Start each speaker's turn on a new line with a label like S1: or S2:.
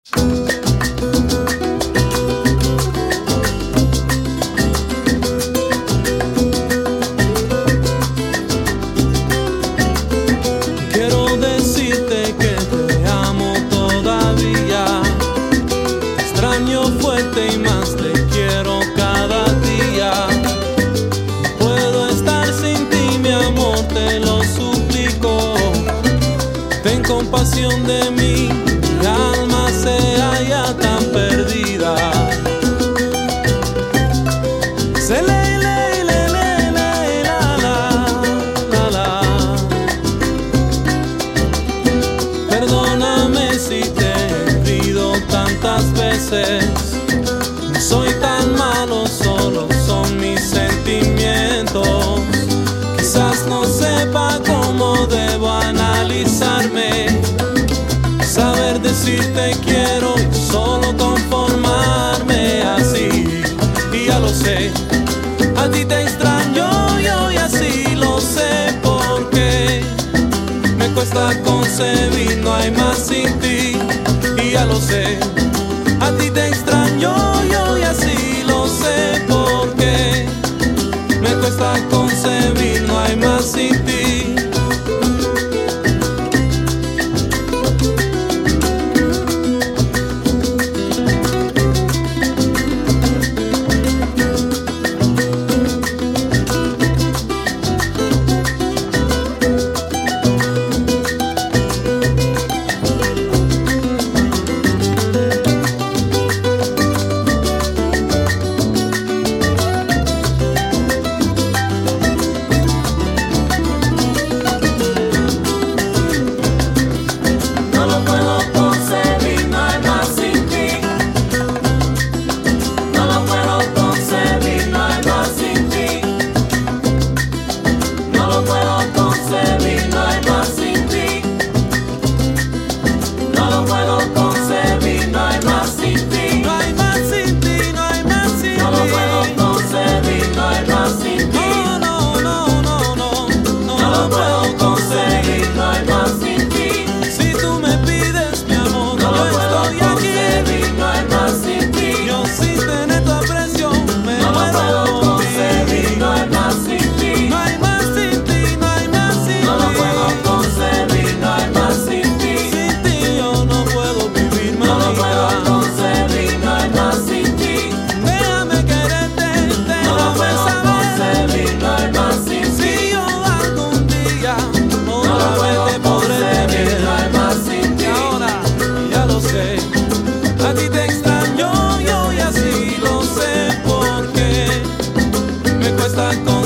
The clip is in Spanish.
S1: Quiero decirte que te amo todavía. Te extraño fuerte y más te quiero cada día. No puedo estar sin ti, mi amor, te lo suplico. Ten compasión de mí, mi alma se halla tan perdida. Se le Perdóname si te he herido tantas veces. No soy tan malo, solo son mis sentimientos. Quizás no sepa cómo debo analizarme, saber decirte quiero y solo conformarme así. Y ya lo sé, a ti te extraño yo y así lo sé porque me cuesta concebir, no hay más sin ti. Y ya lo sé, a ti te extraño yo y así lo sé porque me cuesta concebir, no hay más sin ti. A ti te extraño yo y así lo sé porque me cuesta con